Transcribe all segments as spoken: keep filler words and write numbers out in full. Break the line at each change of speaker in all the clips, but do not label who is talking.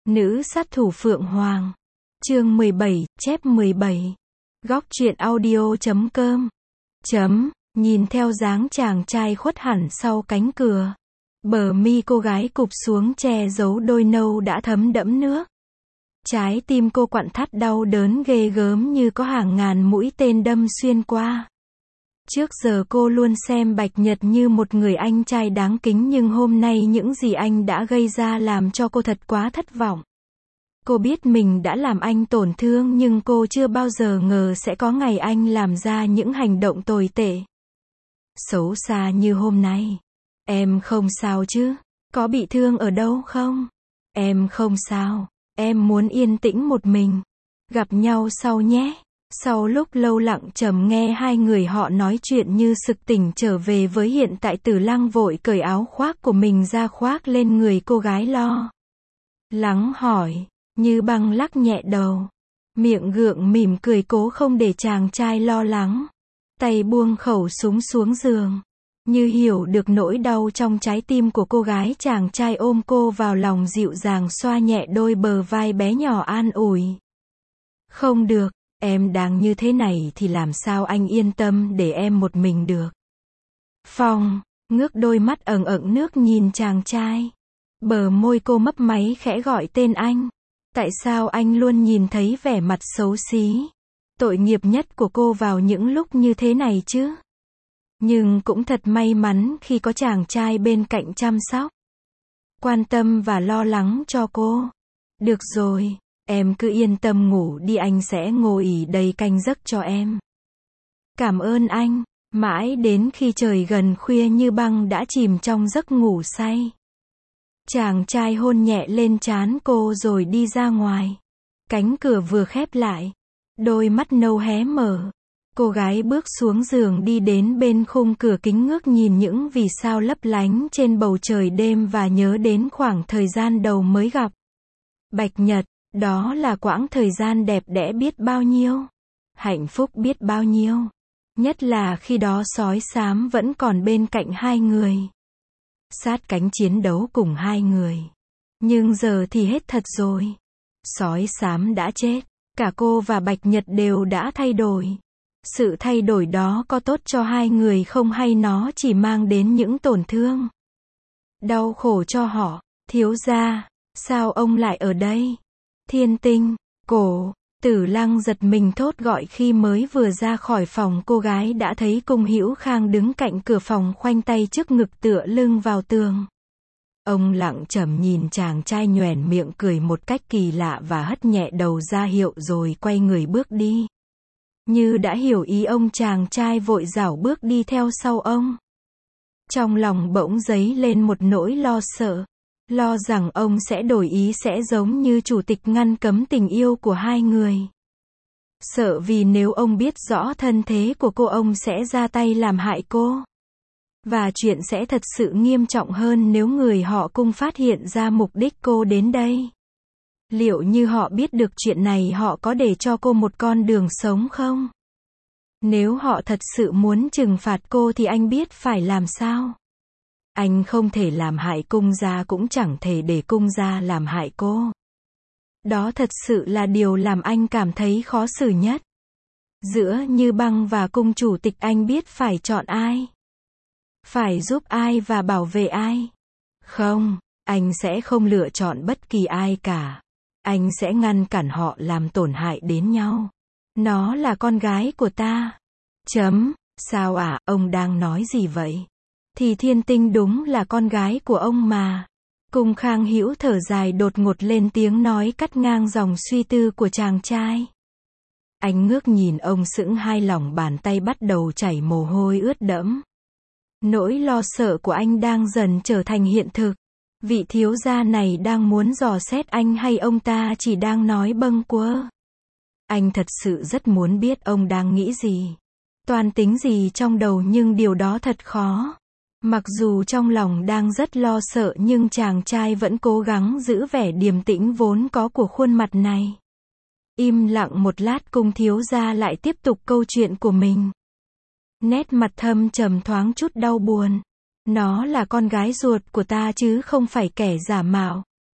Nữ sát thủ Phượng Hoàng. Chương mười bảy, chép mười bảy. Góc truyện audio chấm com. Chấm, nhìn theo dáng chàng trai khuất hẳn sau cánh cửa. Bờ mi cô gái cụp xuống che giấu đôi nâu đã thấm đẫm nước. Trái tim cô quặn thắt đau đớn ghê gớm như có hàng ngàn mũi tên đâm xuyên qua. Trước giờ cô luôn xem Bạch Nhật như một người anh trai đáng kính, nhưng hôm nay những gì anh đã gây ra làm cho cô thật quá thất vọng. Cô biết mình đã làm anh tổn thương, nhưng cô chưa bao giờ ngờ sẽ có ngày anh làm ra những hành động tồi tệ, xấu xa như hôm nay. Em không sao chứ? Có bị thương ở đâu không? Em không sao. Em muốn yên tĩnh một mình. Gặp nhau sau nhé. Sau lúc lâu lặng trầm nghe hai người họ nói chuyện như sực tỉnh trở về với hiện tại, Tử Lăng vội cởi áo khoác của mình ra khoác lên người cô gái lo lắng hỏi. Như Băng lắc nhẹ đầu, miệng gượng mỉm cười cố không để chàng trai lo lắng. Tay buông khẩu súng xuống giường. Như hiểu được nỗi đau trong trái tim của cô gái, chàng trai ôm cô vào lòng dịu dàng xoa nhẹ đôi bờ vai bé nhỏ an ủi. Không được, em đang như thế này thì làm sao anh yên tâm để em một mình được. Phong, ngước đôi mắt ẩn ẩn nước nhìn chàng trai. Bờ môi cô mấp máy khẽ gọi tên anh. Tại sao anh luôn nhìn thấy vẻ mặt xấu xí, tội nghiệp nhất của cô vào những lúc như thế này chứ? Nhưng cũng thật may mắn khi có chàng trai bên cạnh chăm sóc, quan tâm và lo lắng cho cô. Được rồi, em cứ yên tâm ngủ đi, anh sẽ ngồi ỉ đây canh giấc cho em. Cảm ơn anh. Mãi đến khi trời gần khuya, Như Băng đã chìm trong giấc ngủ say. Chàng trai hôn nhẹ lên trán cô rồi đi ra ngoài. Cánh cửa vừa khép lại, đôi mắt nâu hé mở. Cô gái bước xuống giường đi đến bên khung cửa kính, ngước nhìn những vì sao lấp lánh trên bầu trời đêm và nhớ đến khoảng thời gian đầu mới gặp Bạch Nhật. Đó là quãng thời gian đẹp đẽ biết bao nhiêu, hạnh phúc biết bao nhiêu. Nhất là khi đó sói xám vẫn còn bên cạnh hai người, sát cánh chiến đấu cùng hai người. Nhưng giờ thì hết thật rồi. Sói xám đã chết, cả cô và Bạch Nhật đều đã thay đổi. Sự thay đổi đó có tốt cho hai người không, hay nó chỉ mang đến những tổn thương, đau khổ cho họ? Thiếu gia, sao ông lại ở đây? Thiên Tinh, cổ, Tử Lăng giật mình thốt gọi khi mới vừa ra khỏi phòng. Cô gái đã thấy Cung Hữu Khang đứng cạnh cửa phòng, khoanh tay trước ngực tựa lưng vào tường. Ông lặng trầm nhìn chàng trai, nhoẻn miệng cười một cách kỳ lạ và hất nhẹ đầu ra hiệu rồi quay người bước đi. Như đã hiểu ý ông, chàng trai vội rảo bước đi theo sau ông. Trong lòng bỗng dấy lên một nỗi lo sợ, lo rằng ông sẽ đổi ý, sẽ giống như chủ tịch ngăn cấm tình yêu của hai người. Sợ vì nếu ông biết rõ thân thế của cô, ông sẽ ra tay làm hại cô. Và chuyện sẽ thật sự nghiêm trọng hơn nếu người họ Cung phát hiện ra mục đích cô đến đây. Liệu như họ biết được chuyện này, họ có để cho cô một con đường sống không? Nếu họ thật sự muốn trừng phạt cô thì anh biết phải làm sao? Anh không thể làm hại Cung gia, cũng chẳng thể để Cung gia làm hại cô. Đó thật sự là điều làm anh cảm thấy khó xử nhất. Giữa Như Băng và Cung chủ tịch, anh biết phải chọn ai? Phải giúp ai và bảo vệ ai? Không, anh sẽ không lựa chọn bất kỳ ai cả. Anh sẽ ngăn cản họ làm tổn hại đến nhau. Nó là con gái của ta. Chấm, sao ạ, à, ông đang nói gì vậy? Thì Thiên Tinh đúng là con gái của ông mà. Cung Khang Hữu thở dài đột ngột lên tiếng nói cắt ngang dòng suy tư của chàng trai. Anh ngước nhìn ông sững, hai lòng bàn tay bắt đầu chảy mồ hôi ướt đẫm. Nỗi lo sợ của anh đang dần trở thành hiện thực. Vị thiếu gia này đang muốn dò xét anh, hay ông ta chỉ đang nói bâng quơ? Anh thật sự rất muốn biết ông đang nghĩ gì, toan tính gì trong đầu, nhưng điều đó thật khó. Mặc dù trong lòng đang rất lo sợ, nhưng chàng trai vẫn cố gắng giữ vẻ điềm tĩnh vốn có của khuôn mặt này. Im lặng một lát, Cung thiếu gia lại tiếp tục câu chuyện của mình. Nét mặt thâm trầm thoáng chút đau buồn. Nó là con gái ruột của ta chứ không phải kẻ giả mạo.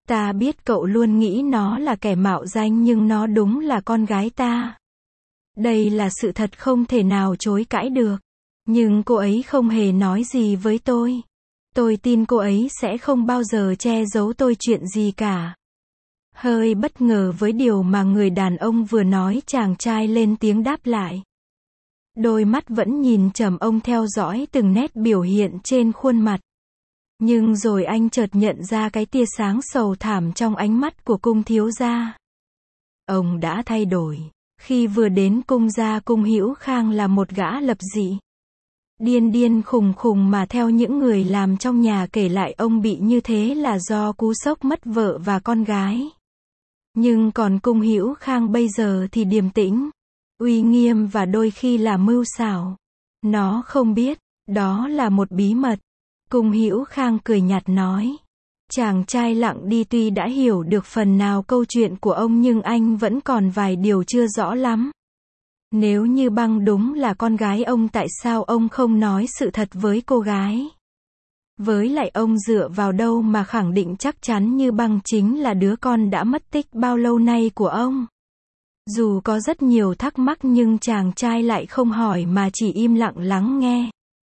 Ta biết cậu luôn nghĩ nó là kẻ mạo danh nhưng nó đúng là con gái ta. Đây là sự thật không thể nào chối cãi được. Nhưng cô ấy không hề nói gì với tôi. Tôi tin cô ấy sẽ không bao giờ che giấu tôi chuyện gì cả. Hơi bất ngờ với điều mà người đàn ông vừa nói, chàng trai lên tiếng đáp lại. Đôi mắt vẫn nhìn trầm ông theo dõi từng nét biểu hiện trên khuôn mặt. Nhưng rồi anh chợt nhận ra cái tia sáng sầu thảm trong ánh mắt của cung thiếu gia. Ông đã thay đổi. Khi vừa đến cung gia, Cung Hữu Khang là một gã lập dị. Điên điên khùng khùng mà theo những người làm trong nhà kể lại ông bị như thế là do cú sốc mất vợ và con gái. Nhưng còn Cung Hữu Khang bây giờ thì điềm tĩnh, uy nghiêm và đôi khi là mưu xảo. Nó không biết, đó là một bí mật. Cung Hữu Khang cười nhạt nói. Chàng trai lặng đi, tuy đã hiểu được phần nào câu chuyện của ông nhưng anh vẫn còn vài điều chưa rõ lắm. Nếu như Băng đúng là con gái ông, tại sao ông không nói sự thật với cô gái? Với lại ông dựa vào đâu mà khẳng định chắc chắn Như Băng chính là đứa con đã mất tích bao lâu nay của ông? Dù có rất nhiều thắc mắc nhưng chàng trai lại không hỏi mà chỉ im lặng lắng nghe.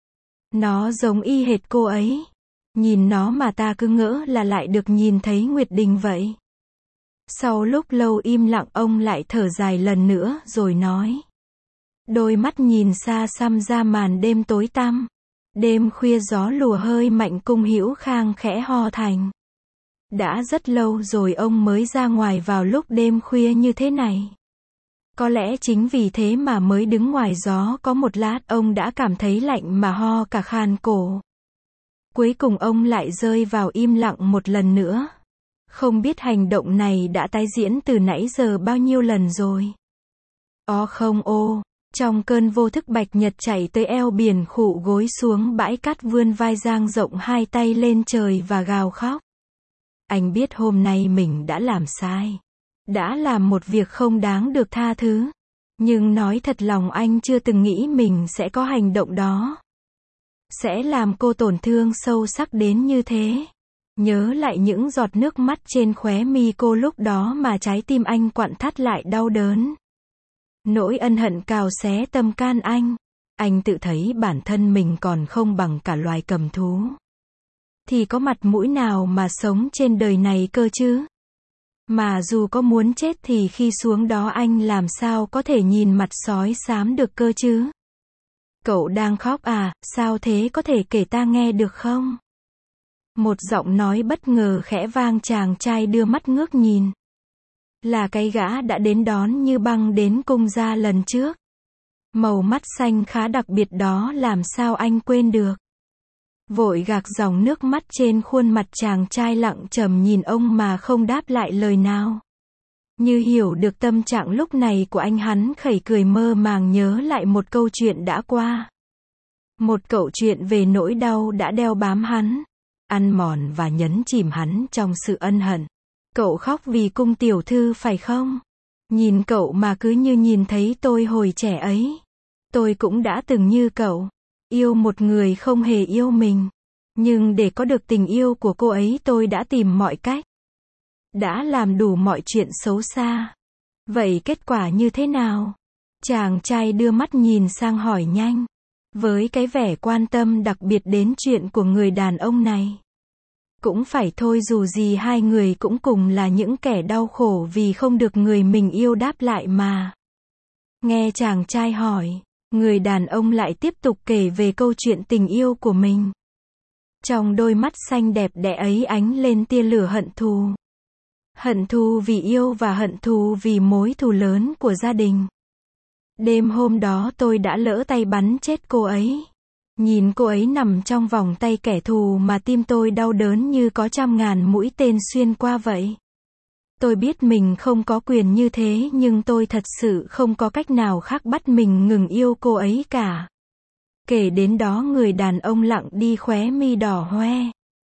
Nó giống y hệt cô ấy. Nhìn nó mà ta cứ ngỡ là lại được nhìn thấy Nguyệt Đình vậy. Sau lúc lâu im lặng, ông lại thở dài lần nữa rồi nói. Đôi mắt nhìn xa xăm ra màn đêm tối tăm. Đêm khuya gió lùa hơi mạnh, Cung Hữu Khang khẽ ho thành. Đã rất lâu rồi ông mới ra ngoài vào lúc đêm khuya như thế này. Có lẽ chính vì thế mà mới đứng ngoài gió có một lát ông đã cảm thấy lạnh mà ho cả khàn cổ. Cuối cùng ông lại rơi vào im lặng một lần nữa. Không biết hành động này đã tái diễn từ nãy giờ bao nhiêu lần rồi. Ó không ô, trong cơn vô thức Bạch Nhật chạy tới eo biển, khụ gối xuống bãi cát, vươn vai dang rộng hai tay lên trời và gào khóc. Anh biết hôm nay mình đã làm sai. Đã làm một việc không đáng được tha thứ. Nhưng nói thật lòng anh chưa từng nghĩ mình sẽ có hành động đó. Sẽ làm cô tổn thương sâu sắc đến như thế. Nhớ lại những giọt nước mắt trên khóe mi cô lúc đó mà trái tim anh quặn thắt lại đau đớn. Nỗi ân hận cào xé tâm can anh. Anh tự thấy bản thân mình còn không bằng cả loài cầm thú. Thì có mặt mũi nào mà sống trên đời này cơ chứ? Mà dù có muốn chết thì khi xuống đó anh làm sao có thể nhìn mặt sói xám được cơ chứ? Cậu đang khóc à, sao thế, có thể kể ta nghe được không? Một giọng nói bất ngờ khẽ vang, chàng trai đưa mắt ngước nhìn. Là cái gã đã đến đón Như Băng đến cung gia lần trước. Màu mắt xanh khá đặc biệt đó làm sao anh quên được. Vội gạt dòng nước mắt trên khuôn mặt, chàng trai lặng trầm nhìn ông mà không đáp lại lời nào. Như hiểu được tâm trạng lúc này của anh, hắn khẩy cười mơ màng nhớ lại một câu chuyện đã qua. Một câu chuyện về nỗi đau đã đeo bám hắn, ăn mòn và nhấn chìm hắn trong sự ân hận. Cậu khóc vì cung tiểu thư phải không? Nhìn cậu mà cứ như nhìn thấy tôi hồi trẻ ấy. Tôi cũng đã từng như cậu, yêu một người không hề yêu mình. Nhưng để có được tình yêu của cô ấy tôi đã tìm mọi cách. Đã làm đủ mọi chuyện xấu xa. Vậy kết quả như thế nào? Chàng trai đưa mắt nhìn sang hỏi nhanh. Với cái vẻ quan tâm đặc biệt đến chuyện của người đàn ông này. Cũng phải thôi, dù gì hai người cũng cùng là những kẻ đau khổ vì không được người mình yêu đáp lại mà. Nghe chàng trai hỏi, người đàn ông lại tiếp tục kể về câu chuyện tình yêu của mình. Trong đôi mắt xanh đẹp đẽ ấy ánh lên tia lửa hận thù. Hận thù vì yêu và hận thù vì mối thù lớn của gia đình. Đêm hôm đó tôi đã lỡ tay bắn chết cô ấy. Nhìn cô ấy nằm trong vòng tay kẻ thù mà tim tôi đau đớn như có trăm ngàn mũi tên xuyên qua vậy. Tôi biết mình không có quyền như thế nhưng tôi thật sự không có cách nào khác bắt mình ngừng yêu cô ấy cả. Kể đến đó người đàn ông lặng đi, khóe mi đỏ hoe.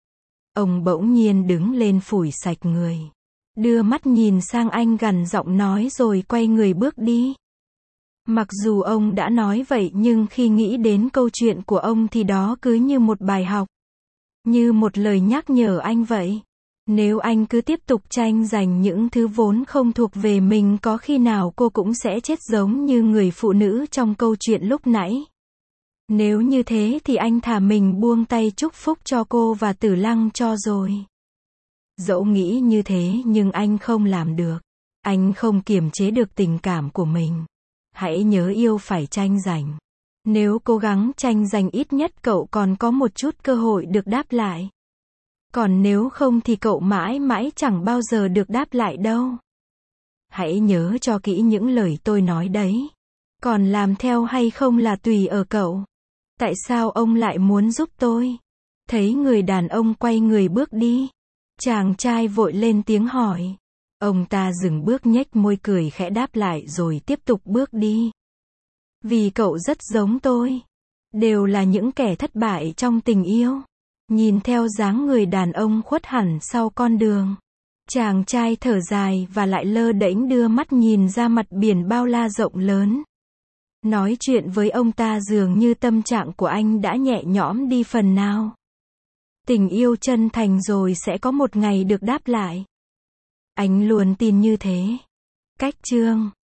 Ông bỗng nhiên đứng lên phủi sạch người. Đưa mắt nhìn sang anh gằn giọng nói rồi quay người bước đi. Mặc dù ông đã nói vậy nhưng khi nghĩ đến câu chuyện của ông thì đó cứ như một bài học. Như một lời nhắc nhở anh vậy. Nếu anh cứ tiếp tục tranh giành những thứ vốn không thuộc về mình, có khi nào cô cũng sẽ chết giống như người phụ nữ trong câu chuyện lúc nãy. Nếu như thế thì anh thả mình buông tay chúc phúc cho cô và Tử Lăng cho rồi. Dẫu nghĩ như thế nhưng anh không làm được. Anh không kiềm chế được tình cảm của mình. Hãy nhớ yêu phải tranh giành. Nếu cố gắng tranh giành ít nhất cậu còn có một chút cơ hội được đáp lại. Còn nếu không thì cậu mãi mãi chẳng bao giờ được đáp lại đâu. Hãy nhớ cho kỹ những lời tôi nói đấy. Còn làm theo hay không là tùy ở cậu. Tại sao ông lại muốn giúp tôi? Thấy người đàn ông quay người bước đi. Chàng trai vội lên tiếng hỏi. Ông ta dừng bước nhếch môi cười khẽ đáp lại rồi tiếp tục bước đi. Vì cậu rất giống tôi. Đều là những kẻ thất bại trong tình yêu. Nhìn theo dáng người đàn ông khuất hẳn sau con đường. Chàng trai thở dài và lại lơ đễnh đưa mắt nhìn ra mặt biển bao la rộng lớn. Nói chuyện với ông ta dường như tâm trạng của anh đã nhẹ nhõm đi phần nào. Tình yêu chân thành rồi sẽ có một ngày được đáp lại. Anh luôn tin như thế. Cách chương